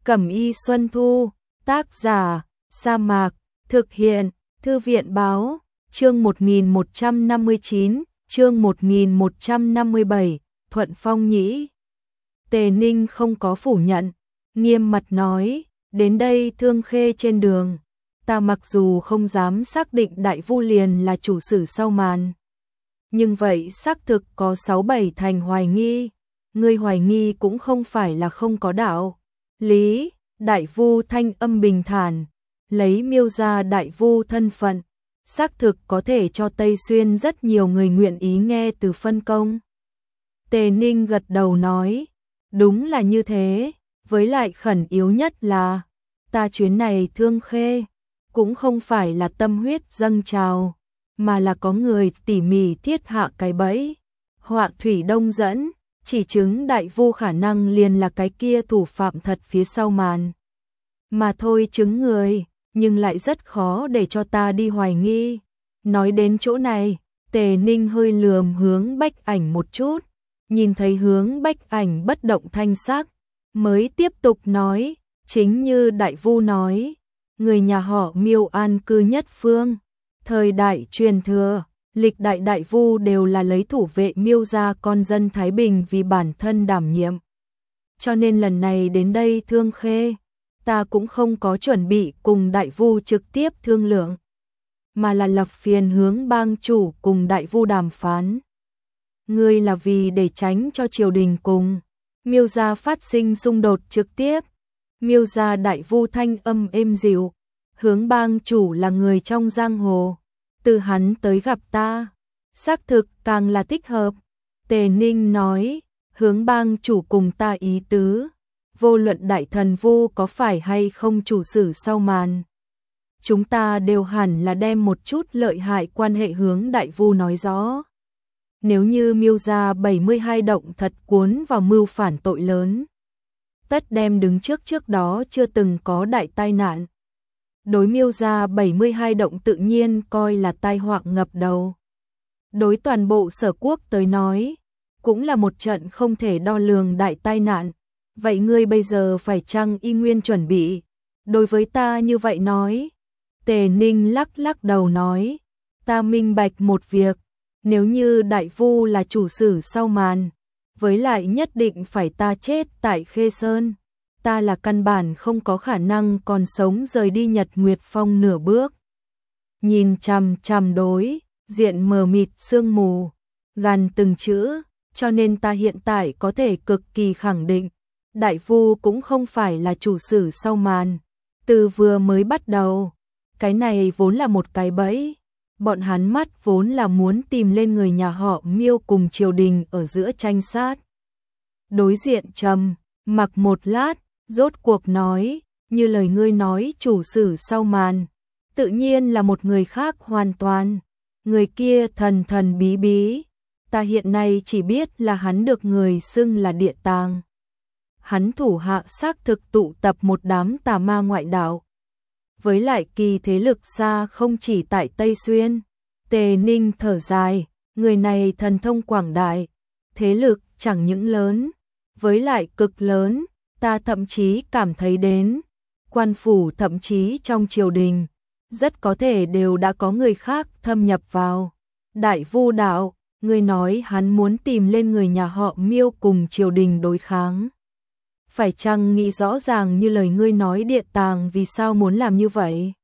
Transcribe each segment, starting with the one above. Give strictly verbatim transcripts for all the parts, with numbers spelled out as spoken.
Cẩm y Xuân Thu, tác giả, Sa Mạc, thực hiện, Thư viện báo, chương một nghìn một trăm năm mươi chín, chương một nghìn một trăm năm mươi bảy, Thuận Phong Nhĩ. Tề Ninh không có phủ nhận, nghiêm mặt nói, đến đây Thương Khê trên đường, ta mặc dù không dám xác định Đại Vu liền là chủ sử sau màn. Nhưng vậy xác thực có sáu bảy thành hoài nghi, người hoài nghi cũng không phải là không có đạo lý. Đại Vu thanh âm bình thản, lấy Miêu gia Đại Vu thân phận, xác thực có thể cho Tây Xuyên rất nhiều người nguyện ý nghe từ phân công. Tề Ninh gật đầu nói, đúng là như thế, với lại khẩn yếu nhất là, ta chuyến này Thương Khê, cũng không phải là tâm huyết dâng trào, mà là có người tỉ mỉ thiết hạ cái bẫy, họa thủy đông dẫn, chỉ chứng Đại Vu khả năng liền là cái kia thủ phạm thật phía sau màn. Mà thôi chứng người, nhưng lại rất khó để cho ta đi hoài nghi. Nói đến chỗ này, Tề Ninh hơi lườm hướng Bách Ảnh một chút, nhìn thấy hướng Bách Ảnh bất động thanh sắc, mới tiếp tục nói, chính như Đại Vu nói, người nhà họ Miêu an cư nhất phương, thời đại truyền thừa, lịch đại Đại Vu đều là lấy thủ vệ Miêu gia con dân Thái Bình vì bản thân đảm nhiệm. Cho nên lần này đến đây Thương Khê, ta cũng không có chuẩn bị cùng Đại Vu trực tiếp thương lượng, mà là lập phiền hướng bang chủ cùng Đại Vu đàm phán. Ngươi là vì để tránh cho triều đình cùng Miêu gia phát sinh xung đột trực tiếp. Miêu gia Đại Vu thanh âm êm dịu, hướng bang chủ là người trong giang hồ, từ hắn tới gặp ta, xác thực càng là thích hợp. Tề Ninh nói, hướng bang chủ cùng ta ý tứ, vô luận Đại Thần Vu có phải hay không chủ sử sau màn, chúng ta đều hẳn là đem một chút lợi hại quan hệ hướng Đại Vu nói rõ. Nếu như Miêu gia bảy mươi hai động thật cuốn vào mưu phản tội lớn, tất đem đứng trước trước đó chưa từng có đại tai nạn. Đối Miêu gia bảy mươi hai động tự nhiên coi là tai họa ngập đầu. Đối toàn bộ Sở Quốc tới nói, cũng là một trận không thể đo lường đại tai nạn. Vậy ngươi bây giờ phải chăng y nguyên chuẩn bị? Đối với ta như vậy nói. Tề Ninh lắc lắc đầu nói, ta minh bạch một việc, nếu như Đại Vu là chủ sử sau màn, với lại nhất định phải ta chết tại Khê Sơn, ta là căn bản không có khả năng còn sống rời đi Nhật Nguyệt Phong nửa bước. Nhìn chằm chằm đối diện mờ mịt sương mù, gằn từng chữ, cho nên ta hiện tại có thể cực kỳ khẳng định, Đại Vu cũng không phải là chủ sử sau màn. Từ vừa mới bắt đầu, cái này vốn là một cái bẫy, bọn hắn mắt vốn là muốn tìm lên người nhà họ Miêu cùng triều đình ở giữa tranh sát. Đối diện trầm mặc một lát, rốt cuộc nói, như lời ngươi nói chủ sử sau màn, tự nhiên là một người khác hoàn toàn. Người kia thần thần bí bí, ta hiện nay chỉ biết là hắn được người xưng là Địa Tàng. Hắn thủ hạ xác thực tụ tập một đám tà ma ngoại đạo, với lại kỳ thế lực xa không chỉ tại Tây Xuyên. Tề Ninh thở dài, người này thần thông quảng đại, thế lực chẳng những lớn, với lại cực lớn, ta thậm chí cảm thấy đến, quan phủ thậm chí trong triều đình, rất có thể đều đã có người khác thâm nhập vào. Đại Vu đạo, người nói hắn muốn tìm lên người nhà họ Miêu cùng triều đình đối kháng. Phải chăng nghĩ rõ ràng như lời ngươi nói Địa Tàng vì sao muốn làm như vậy?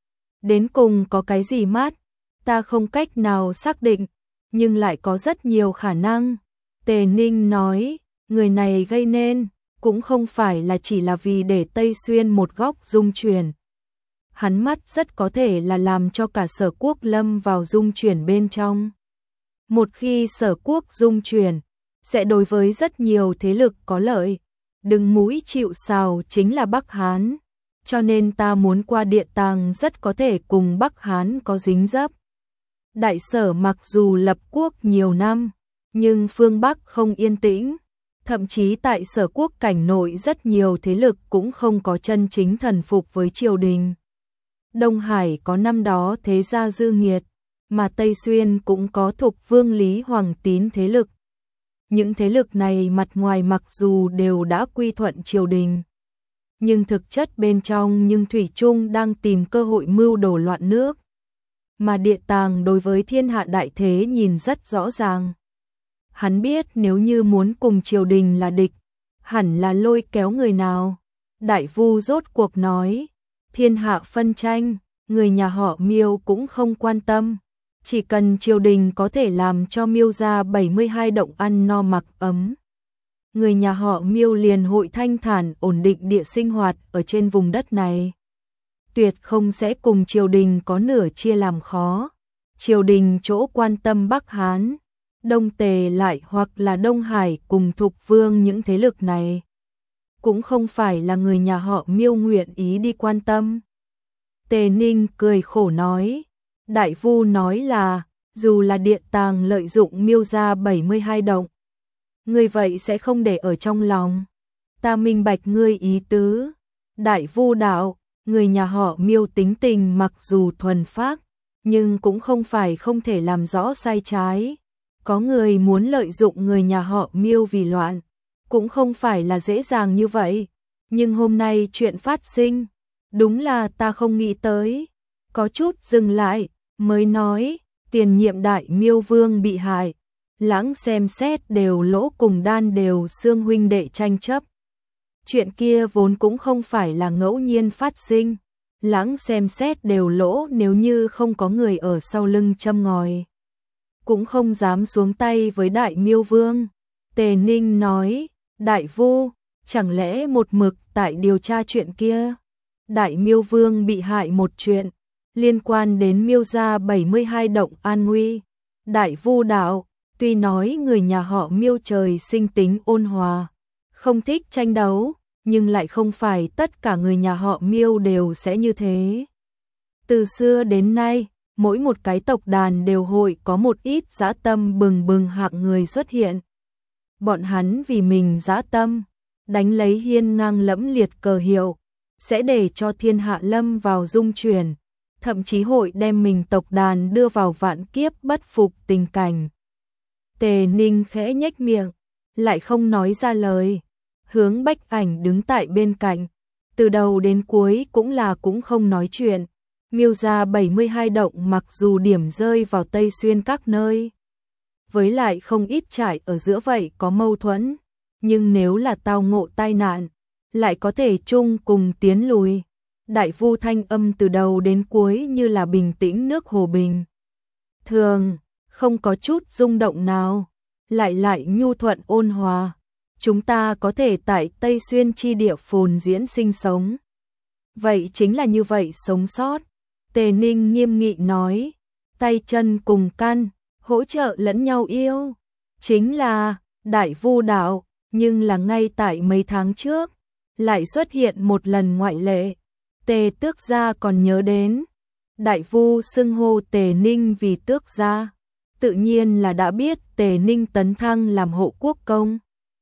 Đến cùng có cái gì mát? Ta không cách nào xác định, nhưng lại có rất nhiều khả năng. Tề Ninh nói, người này gây nên, cũng không phải là chỉ là vì để Tây Xuyên một góc dung chuyển. Hắn mắt rất có thể là làm cho cả Sở Quốc lâm vào dung chuyển bên trong. Một khi Sở Quốc dung chuyển, sẽ đối với rất nhiều thế lực có lợi. Đừng mũi chịu sào chính là Bắc Hán, cho nên ta muốn qua Địa Tàng rất có thể cùng Bắc Hán có dính dấp. Đại Sở mặc dù lập quốc nhiều năm, nhưng phương Bắc không yên tĩnh, thậm chí tại Sở Quốc cảnh nội rất nhiều thế lực cũng không có chân chính thần phục với triều đình. Đông Hải có năm đó thế gia dư nghiệt, mà Tây Xuyên cũng có Thục Vương Lý Hoàng Tín thế lực. Những thế lực này mặt ngoài mặc dù đều đã quy thuận triều đình, nhưng thực chất bên trong nhưng thủy chung đang tìm cơ hội mưu đồ loạn nước. Mà Địa Tàng đối với thiên hạ đại thế nhìn rất rõ ràng. Hắn biết nếu như muốn cùng triều đình là địch, hẳn là lôi kéo người nào. Đại Vu rốt cuộc nói, thiên hạ phân tranh, người nhà họ Miêu cũng không quan tâm. Chỉ cần triều đình có thể làm cho Miêu gia bảy mươi hai động ăn no mặc ấm, người nhà họ Miêu liền hội thanh thản ổn định địa sinh hoạt ở trên vùng đất này. Tuyệt không sẽ cùng triều đình có nửa chia làm khó. Triều đình chỗ quan tâm Bắc Hán, Đông Tề lại hoặc là Đông Hải cùng Thục Vương, những thế lực này cũng không phải là người nhà họ Miêu nguyện ý đi quan tâm. Tề Ninh cười khổ nói, Đại Vu nói là, dù là Địa Tàng lợi dụng Miêu gia bảy mươi hai động, ngươi vậy sẽ không để ở trong lòng. Ta minh bạch ngươi ý tứ. Đại Vu đạo, người nhà họ Miêu tính tình mặc dù thuần phác, nhưng cũng không phải không thể làm rõ sai trái. Có người muốn lợi dụng người nhà họ Miêu vì loạn, cũng không phải là dễ dàng như vậy. Nhưng hôm nay chuyện phát sinh, đúng là ta không nghĩ tới. Có chút dừng lại, mới nói, tiền nhiệm đại Miêu Vương bị hại. Lãng xem xét đều lỗ cùng Đan đều xương huynh đệ tranh chấp. Chuyện kia vốn cũng không phải là ngẫu nhiên phát sinh. Lãng xem xét đều lỗ nếu như không có người ở sau lưng châm ngòi, cũng không dám xuống tay với đại Miêu Vương. Tề Ninh nói, Đại Vu, chẳng lẽ một mực tại điều tra chuyện kia? Đại Miêu Vương bị hại một chuyện, liên quan đến Miêu gia bảy mươi hai động an nguy. Đại Vu đạo, tuy nói người nhà họ Miêu trời sinh tính ôn hòa, không thích tranh đấu, nhưng lại không phải tất cả người nhà họ Miêu đều sẽ như thế. Từ xưa đến nay, mỗi một cái tộc đàn đều hội có một ít dã tâm bừng bừng hạng người xuất hiện. Bọn hắn vì mình dã tâm, đánh lấy hiên ngang lẫm liệt cờ hiệu, sẽ để cho thiên hạ lâm vào dung chuyển, thậm chí hội đem mình tộc đàn đưa vào vạn kiếp bất phục tình cảnh. Tề Ninh khẽ nhếch miệng, lại không nói ra lời. Hướng Bách Ảnh đứng tại bên cạnh, từ đầu đến cuối cũng là cũng không nói chuyện. Miêu gia bảy mươi hai động mặc dù điểm rơi vào Tây Xuyên các nơi, với lại không ít trải ở giữa vậy có mâu thuẫn, nhưng nếu là tao ngộ tai nạn, lại có thể chung cùng tiến lùi. Đại Vu thanh âm từ đầu đến cuối như là bình tĩnh nước hồ bình thường, không có chút rung động nào, lại lại nhu thuận ôn hòa. Chúng ta có thể tại Tây Xuyên chi địa phồn diễn sinh sống. Vậy chính là như vậy sống sót. Tề Ninh nghiêm nghị nói, tay chân cùng căn, hỗ trợ lẫn nhau yêu. Chính là, Đại Vu đạo, nhưng là ngay tại mấy tháng trước, lại xuất hiện một lần ngoại lệ. Tề Tước gia còn nhớ đến. Đại Vu xưng hô Tề Ninh vì Tước gia, tự nhiên là đã biết Tề Ninh tấn thăng làm hộ quốc công.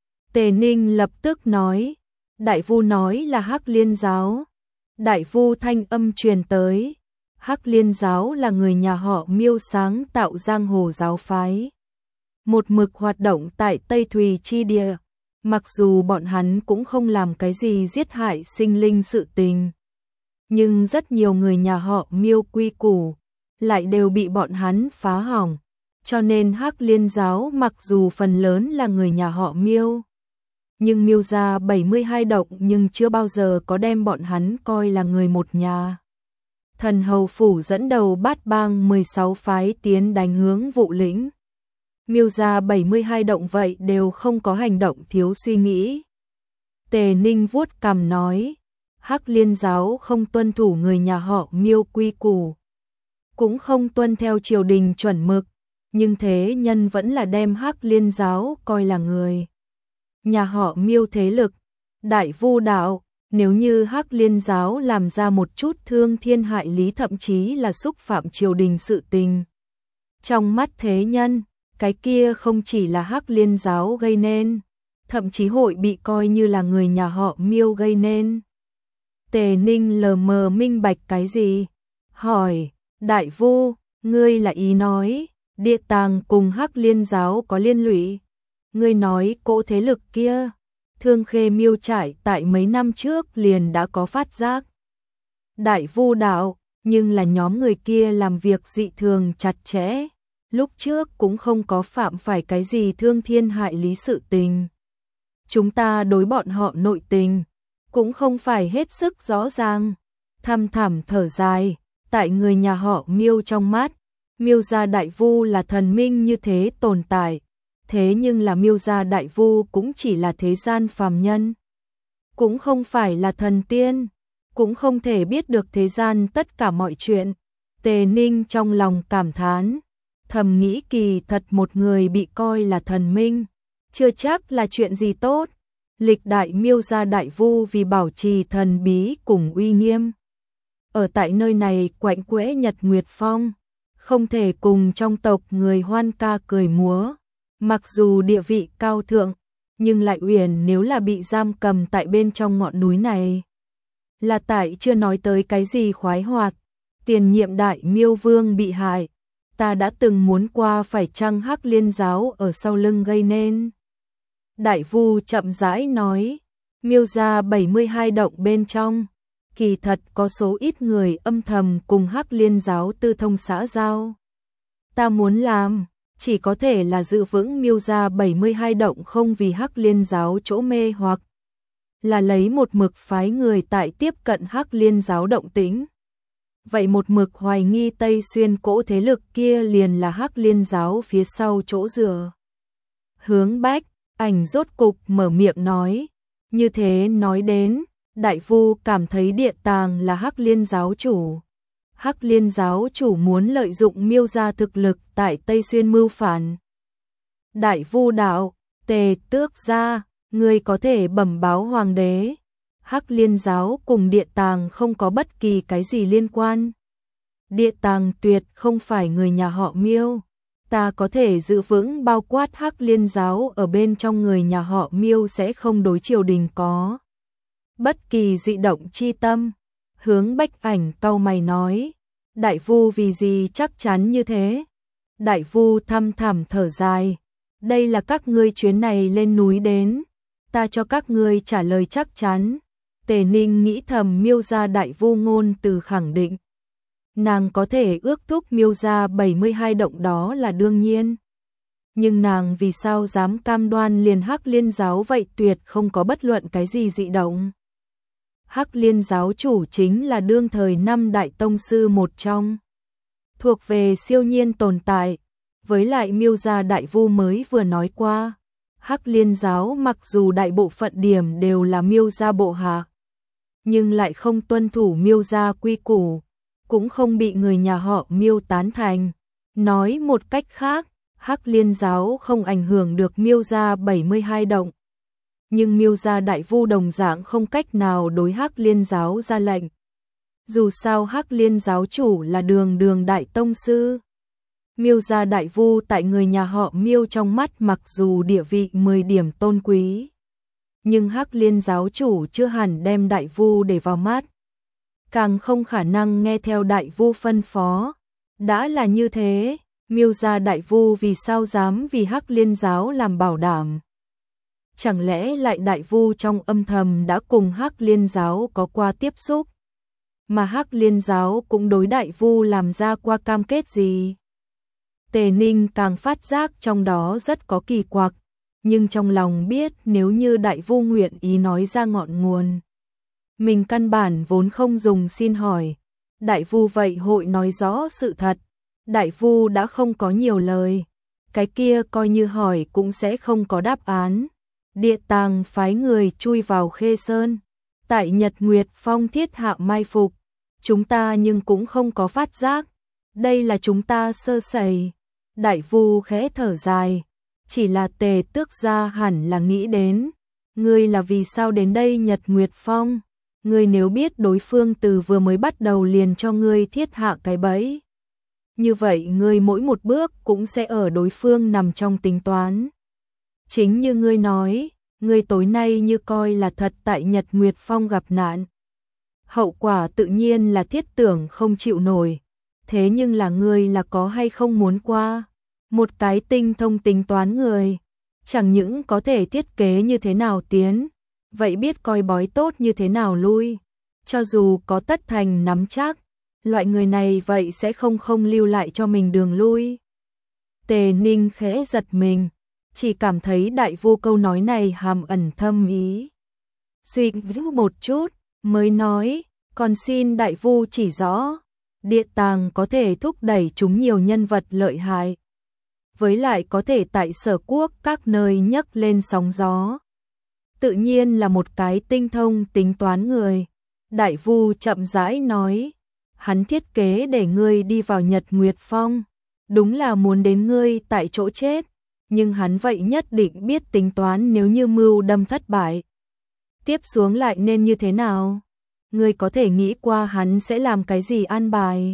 Tề Ninh lập tức nói, Đại Vu nói là Hắc Liên giáo. Đại Vu thanh âm truyền tới, Hắc Liên giáo là người nhà họ Miêu sáng tạo giang hồ giáo phái, một mực hoạt động tại Tây Thùy chi địa. Mặc dù bọn hắn cũng không làm cái gì giết hại sinh linh sự tình, nhưng rất nhiều người nhà họ Miêu quy củ lại đều bị bọn hắn phá hỏng. Cho nên Hắc Liên giáo mặc dù phần lớn là người nhà họ Miêu, nhưng Miêu gia bảy mươi hai động nhưng chưa bao giờ có đem bọn hắn coi là người một nhà. Thần Hầu Phủ dẫn đầu bát bang mười sáu phái tiến đánh hướng Vụ Lĩnh. Miêu gia bảy mươi hai động vậy đều không có hành động thiếu suy nghĩ. Tề Ninh vuốt cằm nói, Hắc Liên giáo không tuân thủ người nhà họ Miêu quy củ, cũng không tuân theo triều đình chuẩn mực, nhưng thế nhân vẫn là đem Hắc Liên giáo coi là người nhà họ Miêu thế lực. Đại Vu đạo, nếu như Hắc Liên giáo làm ra một chút thương thiên hại lý thậm chí là xúc phạm triều đình sự tình, trong mắt thế nhân, cái kia không chỉ là Hắc Liên giáo gây nên, thậm chí hội bị coi như là người nhà họ Miêu gây nên. Tề Ninh lờ mờ minh bạch cái gì? Hỏi, Đại Vu, ngươi là ý nói, Địa Tàng cùng Hắc Liên giáo có liên lụy? Ngươi nói cỗ thế lực kia, Thương Khê Miêu trại tại mấy năm trước liền đã có phát giác. Đại Vu đạo, nhưng là nhóm người kia làm việc dị thường chặt chẽ, lúc trước cũng không có phạm phải cái gì thương thiên hại lý sự tình. Chúng ta đối bọn họ nội tình, cũng không phải hết sức rõ ràng. Thăm thẳm thở dài, tại người nhà họ Miêu trong mắt, Miêu gia đại vu là thần minh như thế tồn tại, thế nhưng là Miêu gia đại vu cũng chỉ là thế gian phàm nhân, cũng không phải là thần tiên, cũng không thể biết được thế gian tất cả mọi chuyện. Tề Ninh trong lòng cảm thán, thầm nghĩ kỳ thật một người bị coi là thần minh, chưa chắc là chuyện gì tốt. Lịch đại Miêu gia đại vu vì bảo trì thần bí cùng uy nghiêm, ở tại nơi này quạnh quẽ nhật nguyệt phong, không thể cùng trong tộc người hoan ca cười múa. Mặc dù địa vị cao thượng, nhưng lại Uyển nếu là bị giam cầm tại bên trong ngọn núi này, là tại chưa nói tới cái gì khoái hoạt. Tiền nhiệm đại Miêu vương bị hại, ta đã từng muốn qua phải chăng Hắc Liên giáo ở sau lưng gây nên. Đại Vu chậm rãi nói, Miêu gia bảy mươi hai động bên trong, kỳ thật có số ít người âm thầm cùng Hắc Liên giáo tư thông xã giao. Ta muốn làm, chỉ có thể là giữ vững Miêu gia bảy mươi hai động không vì Hắc Liên giáo chỗ mê hoặc, là lấy một mực phái người tại tiếp cận Hắc Liên giáo động tĩnh. Vậy một mực hoài nghi Tây Xuyên cỗ thế lực kia liền là Hắc Liên giáo phía sau chỗ dựa. Hướng Bách, Ảnh rốt cục mở miệng nói, như thế nói đến, Đại Vu cảm thấy Địa Tàng là Hắc Liên giáo chủ. Hắc Liên giáo chủ muốn lợi dụng Miêu gia thực lực tại Tây Xuyên mưu phản. Đại Vu đạo, Tề Tước gia, người có thể bẩm báo hoàng đế, Hắc Liên giáo cùng Địa Tàng không có bất kỳ cái gì liên quan. Địa Tàng tuyệt không phải người nhà họ Miêu, ta có thể giữ vững bao quát Hắc Liên giáo ở bên trong người nhà họ Miêu sẽ không đối triều đình có bất kỳ dị động chi tâm. Hướng Bách Ảnh cau mày nói, Đại Vu vì gì chắc chắn như thế? Đại Vu thăm thẳm thở dài, đây là các ngươi chuyến này lên núi đến, ta cho các ngươi trả lời chắc chắn. Tề Ninh nghĩ thầm Miêu gia Đại Vu ngôn từ khẳng định, nàng có thể ước thúc Miêu gia bảy mươi hai động đó là đương nhiên. Nhưng nàng vì sao dám cam đoan liền Hắc Liên giáo vậy tuyệt không có bất luận cái gì dị động. Hắc Liên giáo chủ chính là đương thời năm đại tông sư một trong, thuộc về siêu nhiên tồn tại, với lại Miêu gia đại vu mới vừa nói qua, Hắc Liên giáo mặc dù đại bộ phận điểm đều là Miêu gia bộ hạ, nhưng lại không tuân thủ Miêu gia quy củ, cũng không bị người nhà họ Miêu tán thành. Nói một cách khác, Hắc Liên giáo không ảnh hưởng được Miêu gia bảy mươi hai động. Nhưng Miêu gia đại vu đồng dạng không cách nào đối Hắc Liên giáo ra lệnh. Dù sao Hắc Liên giáo chủ là đường đường đại tông sư. Miêu gia đại vu tại người nhà họ Miêu trong mắt mặc dù địa vị mười điểm tôn quý, nhưng Hắc Liên giáo chủ chưa hẳn đem đại vu để vào mắt, càng không khả năng nghe theo đại vu phân phó. Đã là như thế, Miêu gia đại vu vì sao dám vì Hắc Liên giáo làm bảo đảm? Chẳng lẽ lại đại vu trong âm thầm đã cùng Hắc Liên giáo có qua tiếp xúc, mà Hắc Liên giáo cũng đối đại vu làm ra qua cam kết gì? Tề Ninh càng phát giác trong đó rất có kỳ quặc, nhưng trong lòng biết nếu như đại vu nguyện ý nói ra ngọn nguồn, mình căn bản vốn không dùng xin hỏi. Đại vu vậy hội nói rõ sự thật. Đại vu đã không có nhiều lời, cái kia coi như hỏi cũng sẽ không có đáp án. Địa Tàng phái người chui vào Khê Sơn, tại Nhật Nguyệt Phong thiết hạ mai phục, chúng ta nhưng cũng không có phát giác, đây là chúng ta sơ sẩy. Đại vu khẽ thở dài, chỉ là Tề Tước gia hẳn là nghĩ đến, ngươi là vì sao đến đây Nhật Nguyệt Phong, ngươi nếu biết đối phương từ vừa mới bắt đầu liền cho ngươi thiết hạ cái bẫy, như vậy ngươi mỗi một bước cũng sẽ ở đối phương nằm trong tính toán. Chính như ngươi nói, ngươi tối nay như coi là thật tại Nhật Nguyệt Phong gặp nạn. Hậu quả tự nhiên là thiết tưởng không chịu nổi, thế nhưng là ngươi là có hay không muốn qua. Một cái tinh thông tính toán người, chẳng những có thể thiết kế như thế nào tiến, vậy biết coi bói tốt như thế nào lui. Cho dù có tất thành nắm chắc, loại người này vậy sẽ không không lưu lại cho mình đường lui. Tề Ninh khẽ giật mình, chỉ cảm thấy đại vu câu nói này hàm ẩn thâm ý. Suy nghĩ một chút, mới nói, còn xin đại vu chỉ rõ, địa tàng có thể thúc đẩy chúng nhiều nhân vật lợi hại. Với lại có thể tại Sở Quốc các nơi nhấc lên sóng gió. Tự nhiên là một cái tinh thông tính toán người. Đại vu chậm rãi nói, hắn thiết kế để ngươi đi vào Nhật Nguyệt Phong, đúng là muốn đến ngươi tại chỗ chết, nhưng hắn vậy nhất định biết tính toán nếu như mưu đâm thất bại. Tiếp xuống lại nên như thế nào? Ngươi có thể nghĩ qua hắn sẽ làm cái gì an bài?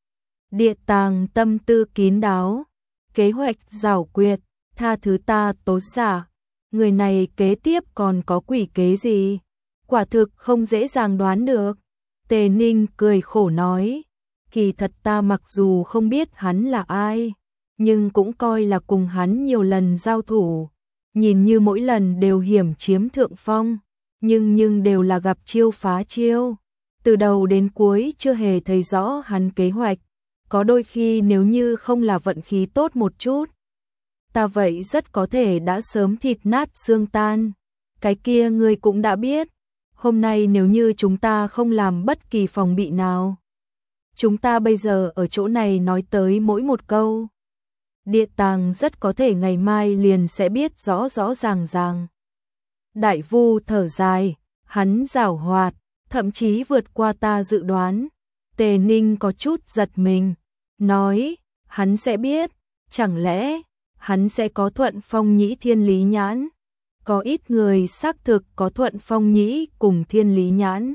Địa tàng tâm tư kín đáo, kế hoạch giảo quyệt, tha thứ ta tố giả. Người này kế tiếp còn có quỷ kế gì? Quả thực không dễ dàng đoán được. Tề Ninh cười khổ nói, kỳ thật ta mặc dù không biết hắn là ai, nhưng cũng coi là cùng hắn nhiều lần giao thủ. Nhìn như mỗi lần đều hiểm chiếm thượng phong, nhưng nhưng đều là gặp chiêu phá chiêu. Từ đầu đến cuối chưa hề thấy rõ hắn kế hoạch, có đôi khi nếu như không là vận khí tốt một chút, ta vậy rất có thể đã sớm thịt nát xương tan. Cái kia ngươi cũng đã biết, hôm nay nếu như chúng ta không làm bất kỳ phòng bị nào, chúng ta bây giờ ở chỗ này nói tới mỗi một câu, địa tàng rất có thể ngày mai liền sẽ biết rõ rõ ràng ràng. Đại vu thở dài, hắn giảo hoạt, thậm chí vượt qua ta dự đoán. Tề Ninh có chút giật mình, nói, hắn sẽ biết, chẳng lẽ hắn sẽ có thuận phong nhĩ thiên lý nhãn? Có ít người xác thực có thuận phong nhĩ cùng thiên lý nhãn.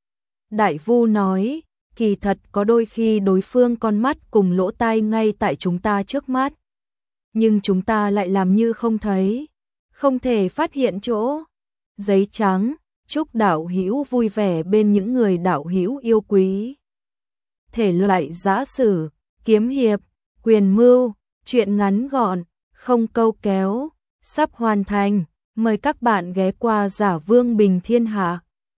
Đại vu nói, kỳ thật có đôi khi đối phương con mắt cùng lỗ tai ngay tại chúng ta trước mắt, nhưng chúng ta lại làm như không thấy, không thể phát hiện chỗ. Giấy trắng, chúc đạo hữu vui vẻ bên những người đạo hữu yêu quý. Thể loại giã sử, kiếm hiệp, quyền mưu, truyện ngắn gọn, không câu kéo, sắp hoàn thành. Mời các bạn ghé qua Giả Vương Bình Thiên Hạ.